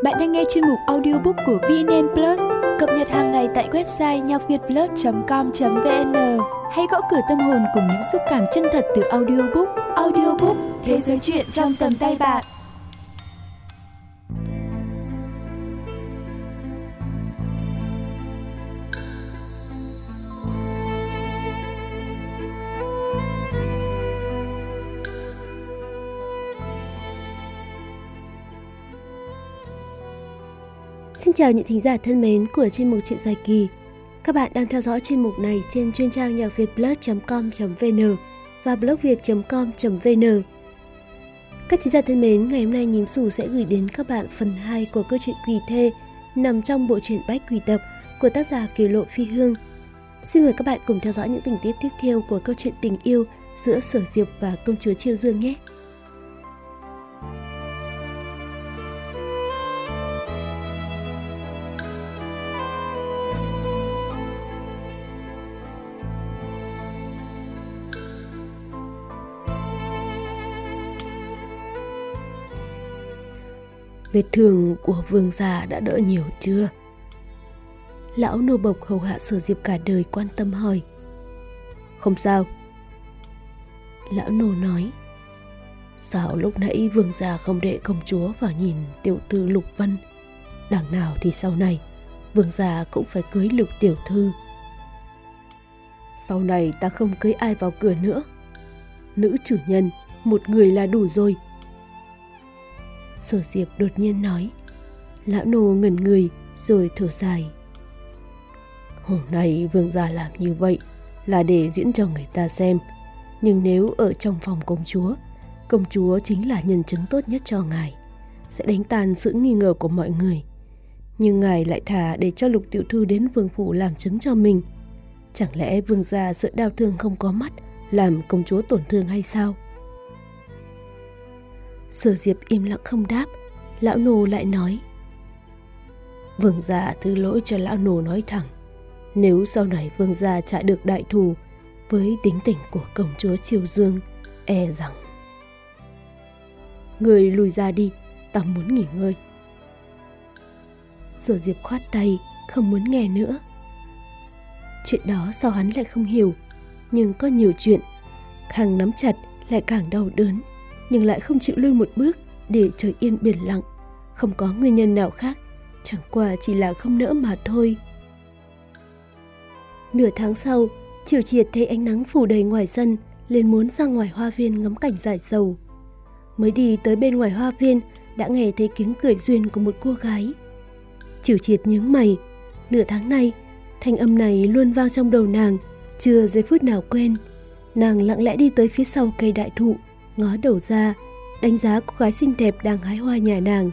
Bạn đang nghe chuyên mục audiobook của VNN Plus, cập nhật hàng ngày tại website nhacvietplus.com.vn. Hãy gõ cửa tâm hồn cùng những xúc cảm chân thật từ audiobook. Audiobook, thế giới truyện trong tầm tay bạn. Xin chào những thính giả thân mến của chuyên mục Chuyện Dài Kỳ. Các bạn đang theo dõi chuyên mục này trên chuyên trang nhacvietplus.com.vn và blogviet.com.vn. Các thính giả thân mến, ngày hôm nay Nhím Xù sẽ gửi đến các bạn phần 2 của câu chuyện Quỷ Thê nằm trong bộ truyện Bách Quỷ Tập của tác giả Kiều Lộ Phi Hương. Xin mời các bạn cùng theo dõi những tình tiết tiếp theo của câu chuyện tình yêu giữa Sở Diệp và công chúa Chiêu Dương nhé. Vết thương của Vương gia đã đỡ nhiều chưa? Lão nô bộc hầu hạ Sở Diệp cả đời quan tâm hỏi. Không sao. Lão nô nói. Sao lúc nãy Vương gia không để công chúa vào nhìn tiểu thư Lục Vân? Đằng nào thì sau này Vương gia cũng phải cưới Lục tiểu thư. Sau này ta không cưới ai vào cửa nữa. Nữ chủ nhân, một người là đủ rồi. Sở Diệp đột nhiên nói. Lão nô ngẩn người rồi thở dài. Hôm nay Vương gia làm như vậy là để diễn cho người ta xem. Nhưng nếu ở trong phòng công chúa chính là nhân chứng tốt nhất cho ngài, sẽ đánh tan sự nghi ngờ của mọi người. Nhưng ngài lại thả để cho Lục tiểu thư đến vương phủ làm chứng cho mình. Chẳng lẽ Vương gia sợ đau thương không có mắt làm công chúa tổn thương hay sao? Sở Diệp im lặng không đáp. Lão nô lại nói. Vương gia thứ lỗi cho lão nô nói thẳng. Nếu sau này Vương gia trả được đại thù với tính tình của công chúa Chiêu Dương, e rằng... Người lùi ra đi, ta muốn nghỉ ngơi. Sở Diệp khoát tay, không muốn nghe nữa. Chuyện đó sao hắn lại không hiểu? Nhưng có nhiều chuyện càng nắm chặt lại càng đau đớn, nhưng lại không chịu lui một bước để trời yên biển lặng. Không có nguyên nhân nào khác, chẳng qua chỉ là không nỡ mà thôi. Nửa tháng sau, Triều Triệt thấy ánh nắng phủ đầy ngoài sân, liền muốn ra ngoài hoa viên ngắm cảnh giải sầu. Mới đi tới bên ngoài hoa viên, đã nghe thấy tiếng cười duyên của một cô gái. Triều Triệt nhướng mày, nửa tháng nay, thanh âm này luôn vang trong đầu nàng, chưa giây phút nào quên. Nàng lặng lẽ đi tới phía sau cây đại thụ, ngó đầu ra, đánh giá cô gái xinh đẹp đang hái hoa nhà nàng.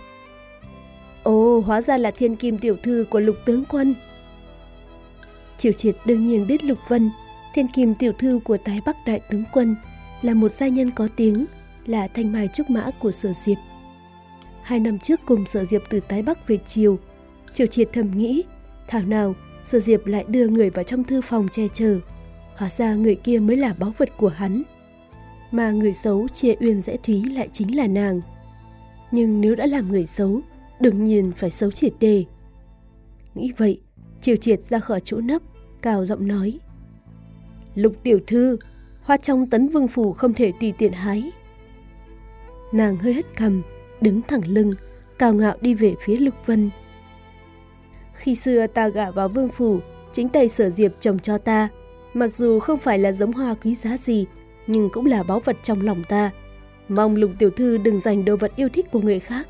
Ồ, hóa ra là Thiên Kim tiểu thư của Lục tướng quân. Triều Triệt đương nhiên biết Lục Vân, Thiên Kim tiểu thư của Tái Bắc đại tướng quân, là một gia nhân có tiếng, là thanh mai trúc mã của Sở Diệp. 2 năm trước cùng Sở Diệp từ Tái Bắc về Triều, Triều Triệt thầm nghĩ, thảo nào Sở Diệp lại đưa người vào trong thư phòng che chở. Hóa ra người kia mới là báu vật của hắn, mà người xấu chia uyên rẽ thúy lại chính là nàng. Nhưng nếu đã làm người xấu, đương nhiên phải xấu triệt để. Nghĩ vậy, Triều Triệt ra khỏi chỗ nấp, cào giọng nói. Lục tiểu thư, hoa trong Tấn Vương phủ không thể tùy tiện hái. Nàng hơi hất cằm, đứng thẳng lưng, cào ngạo đi về phía Lục Vân. Khi xưa ta gả vào vương phủ, chính tay Sở Diệp trồng cho ta. Mặc dù không phải là giống hoa quý giá gì, nhưng cũng là báu vật trong lòng ta. Mong Lục tiểu thư đừng giành đồ vật yêu thích của người khác.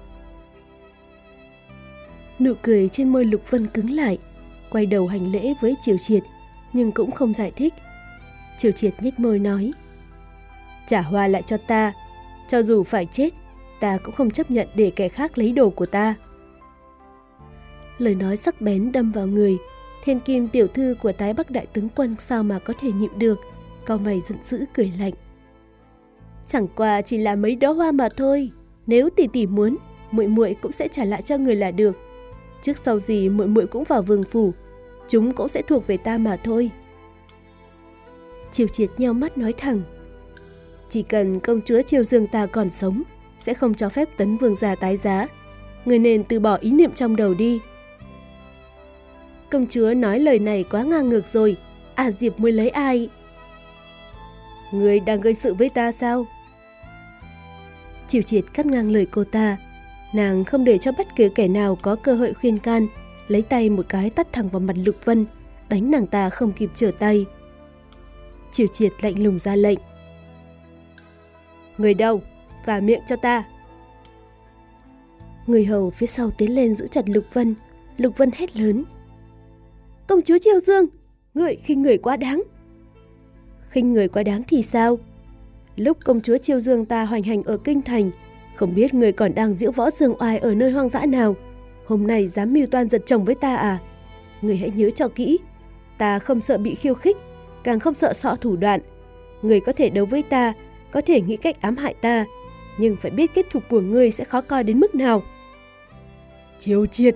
Nụ cười trên môi Lục Vân cứng lại, quay đầu hành lễ với Triều Triệt, nhưng cũng không giải thích. Triều Triệt nhếch môi nói. Trả hoa lại cho ta, cho dù phải chết, ta cũng không chấp nhận để kẻ khác lấy đồ của ta. Lời nói sắc bén đâm vào người. Thiên Kim tiểu thư của Tái Bắc đại tướng quân sao mà có thể nhịn được, cau mày giận dữ cười lạnh. Chẳng qua chỉ là mấy đóa hoa mà thôi, nếu tỷ tỷ muốn, muội muội cũng sẽ trả lại cho người là được. Trước sau gì muội muội cũng vào vương phủ, chúng cũng sẽ thuộc về ta mà thôi. Triều Triệt nheo mắt nói thẳng. Chỉ cần công chúa Chiêu Dương ta còn sống, sẽ không cho phép Tấn Vương gia tái giá. người nên từ bỏ ý niệm trong đầu đi. Công chúa nói lời này quá ngang ngược rồi, A Diệp muốn lấy ai? Người đang gây sự với ta sao? Triều Triệt cắt ngang lời cô ta. Nàng không để cho bất cứ kẻ nào có cơ hội khuyên can, lấy tay một cái tát thẳng vào mặt Lục Vân, đánh nàng ta không kịp trở tay. Triều Triệt lạnh lùng ra lệnh. Người đâu? Vả miệng cho ta. Người hầu phía sau tiến lên giữ chặt Lục Vân. Lục Vân hét lớn. Công chúa Triều Dương, người khinh người quá đáng. Khinh người quá đáng thì sao? Lúc công chúa Triều Dương ta hoành hành ở kinh thành, không biết người còn đang diễu võ dương oai ở nơi hoang dã nào. Hôm nay dám mưu toan giật chồng với ta à? Người hãy nhớ cho kỹ, ta không sợ bị khiêu khích, càng không sợ sọ thủ đoạn. Người có thể đấu với ta, có thể nghĩ cách ám hại ta, nhưng phải biết kết cục của người sẽ khó coi đến mức nào. Triều Triệt!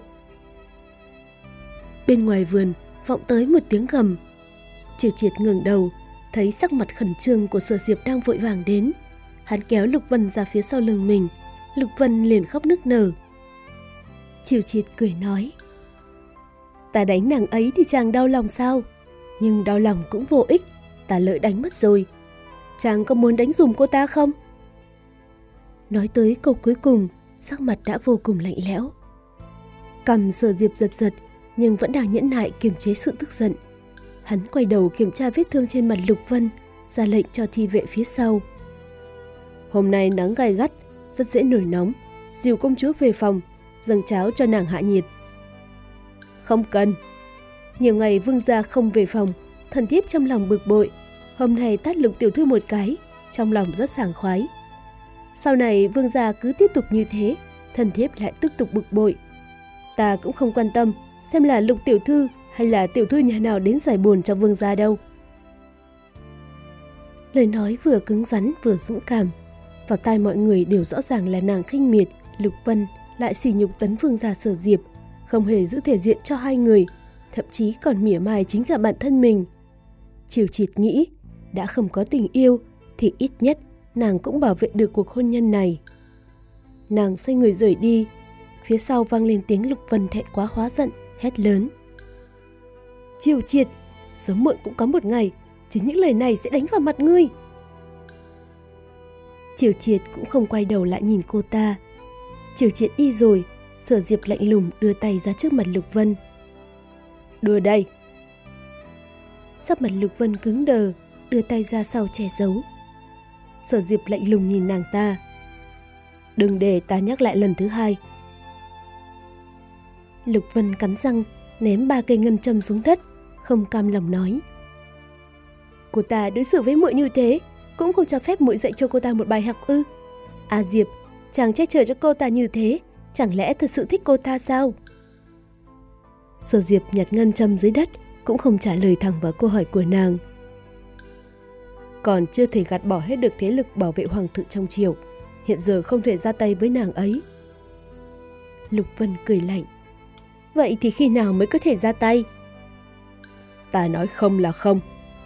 Bên ngoài vườn vọng tới một tiếng gầm. Triều Triệt ngẩng đầu, thấy sắc mặt khẩn trương của Sở Diệp đang vội vàng đến. Hắn kéo Lục Vân ra phía sau lưng mình. Lục Vân liền khóc nức nở. Triều Triệt cười nói. Ta đánh nàng ấy thì chàng đau lòng sao? Nhưng đau lòng cũng vô ích, ta lỡ đánh mất rồi. Chàng có muốn đánh dùm cô ta không? Nói tới câu cuối cùng, sắc mặt đã vô cùng lạnh lẽo. Cằm Sở Diệp giật giật, nhưng vẫn đang nhẫn nại kiềm chế sự tức giận. Hắn quay đầu kiểm tra vết thương trên mặt Lục Vân, ra lệnh cho thị vệ phía sau. Hôm nay nắng gay gắt, rất dễ nổi nóng, dìu công chúa về phòng, dâng cháo cho nàng hạ nhiệt. Không cần. Nhiều ngày vương gia không về phòng, thần thiếp trong lòng bực bội. Hôm nay tát Lục tiểu thư một cái, trong lòng rất sảng khoái. Sau này vương gia cứ tiếp tục như thế, thần thiếp lại tiếp tục bực bội. Ta cũng không quan tâm xem là Lục tiểu thư hay là tiểu thư nhà nào đến giải buồn cho vương gia đâu. Lời nói vừa cứng rắn vừa dũng cảm, vào tai mọi người đều rõ ràng là nàng khinh miệt Lục Vân, lại sỉ nhục tấn vương gia Sở Diệp, không hề giữ thể diện cho hai người, thậm chí còn mỉa mai chính cả bản thân mình. Triều Triệt nghĩ, đã không có tình yêu thì ít nhất nàng cũng bảo vệ được cuộc hôn nhân này. Nàng xoay người rời đi, phía sau vang lên tiếng Lục Vân thẹn quá hóa giận, hét lớn. Triều Triệt, sớm muộn cũng có một ngày, chính những lời này sẽ đánh vào mặt ngươi. Triều Triệt cũng không quay đầu lại nhìn cô ta. Triều Triệt đi rồi, Sở Diệp lạnh lùng đưa tay ra trước mặt Lục Vân. Đưa đây. Sắc mặt Lục Vân cứng đờ, đưa tay ra sau che giấu. Sở Diệp lạnh lùng nhìn nàng ta. Đừng để ta nhắc lại lần thứ hai. Lục Vân cắn răng, ném 3 cây ngân châm xuống đất, không cam lòng nói. Cô ta đối xử với muội như thế, cũng không cho phép muội dạy cho cô ta một bài học ư? A Diệp, chàng che chở cho cô ta như thế, chẳng lẽ thật sự thích cô ta sao? Sở Diệp nhặt ngân châm dưới đất, cũng không trả lời thẳng vào câu hỏi của nàng. Còn chưa thể gạt bỏ hết được thế lực bảo vệ hoàng thượng trong triều, hiện giờ không thể ra tay với nàng ấy. Lục Vân cười lạnh. Vậy thì khi nào mới có thể ra tay? Ta nói không là không.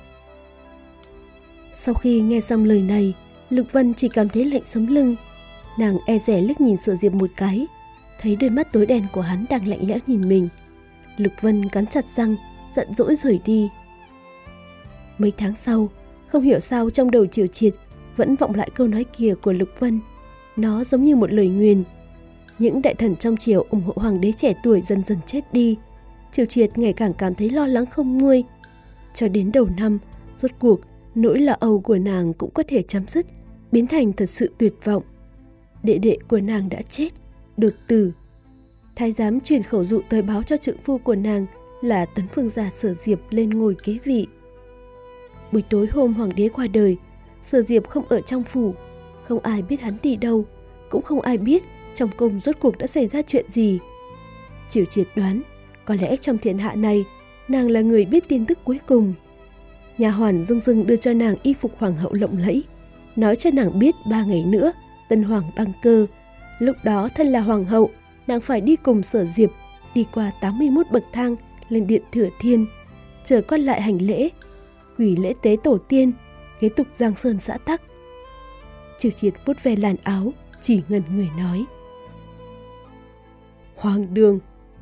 Sau khi nghe xong lời này, Lục Vân chỉ cảm thấy lạnh sống lưng. Nàng e dè liếc nhìn Sở Diệp một cái, thấy đôi mắt tối đen của hắn đang lạnh lẽo nhìn mình. Lục Vân cắn chặt răng, giận dỗi rời đi. Mấy tháng sau, không hiểu sao trong đầu Triều Triệt vẫn vọng lại câu nói kia của Lục Vân. Nó giống như một lời nguyền. Những đại thần trong triều ủng hộ hoàng đế trẻ tuổi dần dần chết đi. Triều Triệt ngày càng cảm thấy lo lắng không nguôi. Cho đến đầu năm, rốt cuộc nỗi lo âu của nàng cũng có thể chấm dứt, biến thành thật sự tuyệt vọng. Đệ đệ của nàng đã chết, đột tử. Thái giám truyền khẩu dụ tới báo cho trượng phu của nàng là tấn vương gia Sở Diệp lên ngôi kế vị. Buổi tối hôm hoàng đế qua đời, Sở Diệp không ở trong phủ, không ai biết hắn đi đâu, cũng không ai biết trong cung rốt cuộc đã xảy ra chuyện gì. Triều Triệt đoán, có lẽ trong thiên hạ này, nàng là người biết tin tức cuối cùng. Nhà hoàn dưng dưng đưa cho nàng y phục hoàng hậu lộng lẫy, nói cho nàng biết 3 ngày nữa tân hoàng đăng cơ. Lúc đó thân là hoàng hậu, nàng phải đi cùng Sở Diệp đi qua 81 bậc thang lên điện Thừa Thiên, chờ quan lại hành lễ, quỳ lễ tế tổ tiên, kế tục giang sơn xã tắc. Triều Triệt vuốt ve làn áo, chỉ ngẩn người nói. hoang đường.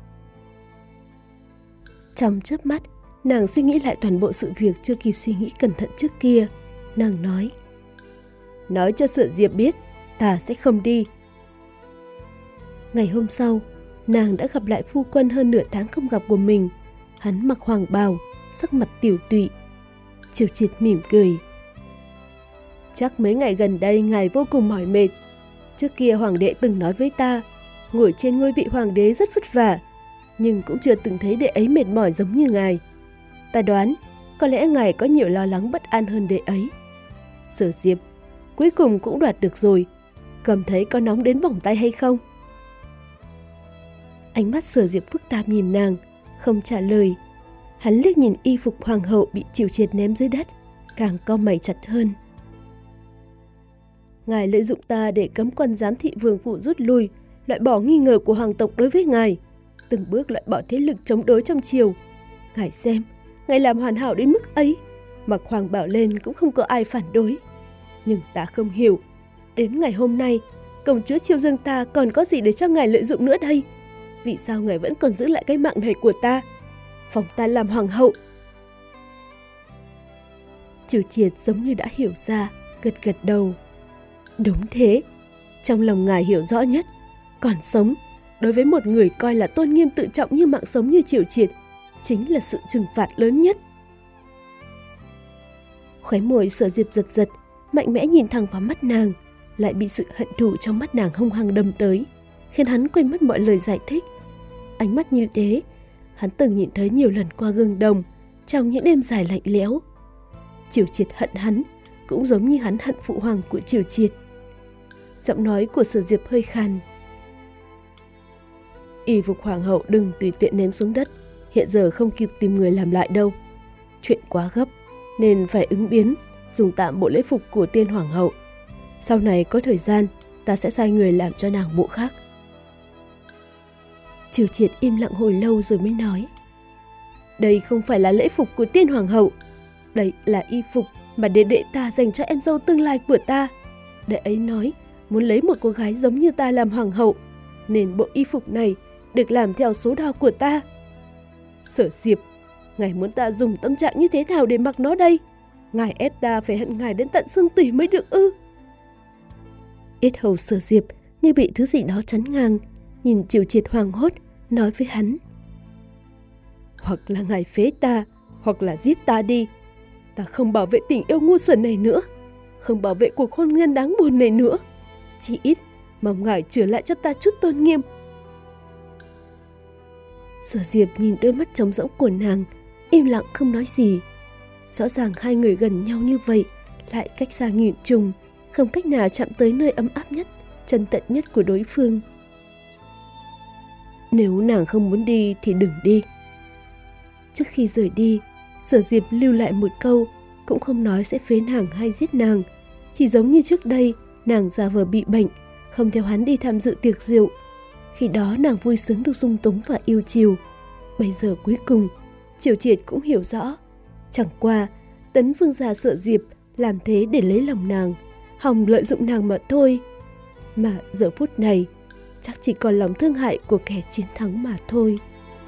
Trong chớp mắt, nàng suy nghĩ lại toàn bộ sự việc chưa kịp suy nghĩ cẩn thận trước kia. Nàng nói cho Sở Diệp biết, ta sẽ không đi. Ngày hôm sau, nàng đã gặp lại phu quân hơn nửa tháng không gặp của mình. Hắn mặc hoàng bào, sắc mặt tiểu tụy. Triều Triệt mỉm cười. Chắc mấy ngày gần đây ngài vô cùng mỏi mệt. Trước kia hoàng đệ từng nói với ta, ngồi trên ngôi vị hoàng đế rất vất vả, nhưng cũng chưa từng thấy đệ ấy mệt mỏi giống như ngài. Ta đoán, có lẽ ngài có nhiều lo lắng bất an hơn đệ ấy. Sở Diệp, cuối cùng cũng đoạt được rồi. Cầm thấy có nóng đến bỏng tay hay không? Ánh mắt Sở Diệp phức tạp nhìn nàng, không trả lời. Hắn liếc nhìn y phục hoàng hậu bị Triều Triệt ném dưới đất, càng cau mày chặt hơn. Ngài lợi dụng ta để cấm quân giám thị vương phủ rút lui, loại bỏ nghi ngờ của hoàng tộc đối với ngài, từng bước loại bỏ thế lực chống đối trong triều. Ngài xem, ngài làm hoàn hảo đến mức ấy, mặc hoàng bảo lên cũng không có ai phản đối. Nhưng ta không hiểu, đến ngày hôm nay, công chúa Chiêu Dương ta còn có gì để cho ngài lợi dụng nữa đây? Vì sao ngài vẫn còn giữ lại cái mạng này của ta, phong ta làm hoàng hậu? Triều Triệt giống như đã hiểu ra, gật gật đầu. Đúng thế, trong lòng ngài hiểu rõ nhất, còn sống, đối với một người coi là tôn nghiêm tự trọng như mạng sống như Triều Triệt, chính là sự trừng phạt lớn nhất. Khóe môi Sở Diệp giật giật, mạnh mẽ nhìn thẳng vào mắt nàng, lại bị sự hận thù trong mắt nàng hung hăng đâm tới, khiến hắn quên mất mọi lời giải thích. Ánh mắt như thế, hắn từng nhìn thấy nhiều lần qua gương đồng, trong những đêm dài lạnh lẽo. Triều Triệt hận hắn, cũng giống như hắn hận phụ hoàng của Triều Triệt. Giọng nói của Sở Diệp hơi khàn. Y phục hoàng hậu đừng tùy tiện ném xuống đất, hiện giờ không kịp tìm người làm lại đâu. Chuyện quá gấp, nên phải ứng biến, dùng tạm bộ lễ phục của tiên hoàng hậu. Sau này có thời gian, ta sẽ sai người làm cho nàng bộ khác. Triều Triệt im lặng hồi lâu rồi mới nói. Đây không phải là lễ phục của tiên hoàng hậu, đây là y phục mà đệ ta dành cho em dâu tương lai của ta. Đệ ấy nói muốn lấy một cô gái giống như ta làm hoàng hậu, nên bộ y phục này được làm theo số đo của ta. Sở Diệp, ngài muốn ta dùng tâm trạng như thế nào để mặc nó đây? Ngài ép ta phải hận ngài đến tận xương tủy mới được ư? Yết hầu Sở Diệp như bị thứ gì đó chắn ngang, nhìn Triều Triệt hoảng hốt, nói với hắn. Hoặc là ngài phế ta, hoặc là giết ta đi. Ta không bảo vệ tình yêu ngu xuẩn này nữa, không bảo vệ cuộc hôn nhân đáng buồn này nữa. Chỉ ít mong ngài trở lại cho ta chút tôn nghiêm. Sở Diệp nhìn đôi mắt trống rỗng của nàng, im lặng không nói gì. Rõ ràng hai người gần nhau như vậy, lại cách xa nghìn trùng, không cách nào chạm tới nơi ấm áp nhất, chân tận nhất của đối phương. Nếu nàng không muốn đi thì đừng đi. Trước khi rời đi, Sở Diệp lưu lại một câu, cũng không nói sẽ phế nàng hay giết nàng. Chỉ giống như trước đây, nàng giả vờ bị bệnh, không theo hắn đi tham dự tiệc rượu. Khi đó nàng vui sướng được dung túng và yêu chiều. Bây giờ cuối cùng, Triều Triệt cũng hiểu rõ. Chẳng qua, Tấn Vương gia Sở Diệp làm thế để lấy lòng nàng, hòng lợi dụng nàng mà thôi. Mà giờ phút này, chắc chỉ còn lòng thương hại của kẻ chiến thắng mà thôi.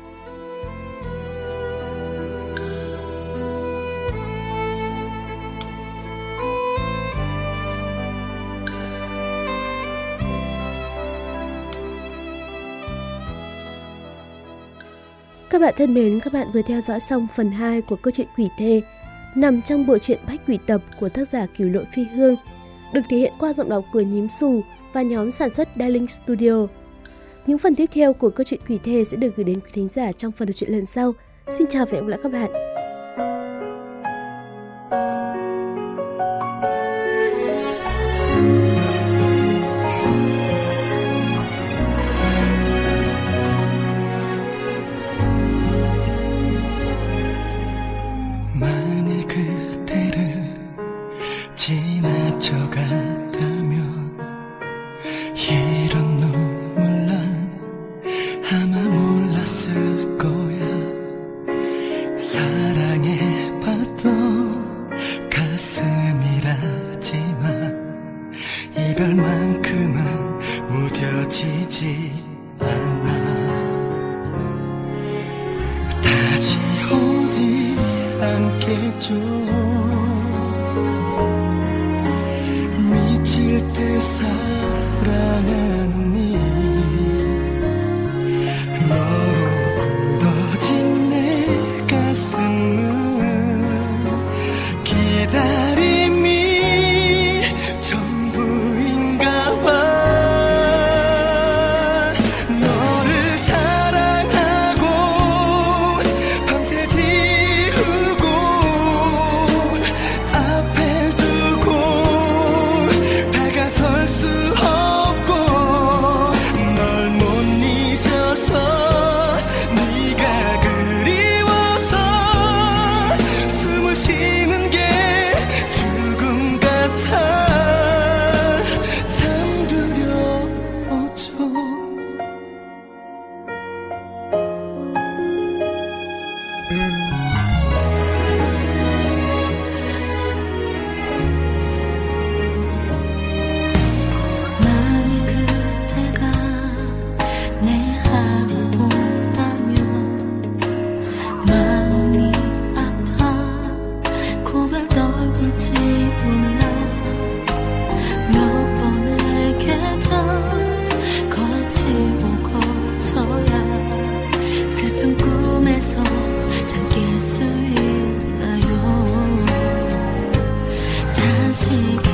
Các bạn thân mến, các bạn vừa theo dõi xong phần 2 của câu chuyện Quỷ Thê, nằm trong bộ truyện Bách Quỷ Tập của tác giả Cửu Lộ Phi Hương, được thể hiện qua giọng đọc của Nhím Xù và nhóm sản xuất Darling Studio. Những phần tiếp theo của câu chuyện Quỷ Thê sẽ được gửi đến quý thính giả trong phần đọc truyện lần sau. Xin chào và hẹn gặp lại các bạn. 이별만큼은 무뎌지지 않아. 해줘. 미칠 듯 사랑하는 니 너로 굳어진 내 가슴은 기다림이 전부인가 봐. 너를 사랑하고 밤새 지우고 앞에 두고 다가설 수 없고 널 못 잊어서 네가 그리워서 숨을 쉬는 게 죽음 같아. 잠들여줘. 만일 그대가 내 하루 온다면 마음이 아파 고개 떨굴지 몰라. 몇 번의 계절 거치고 거쳐야 슬픈 꿈에서 잠길 수 있나요. 다시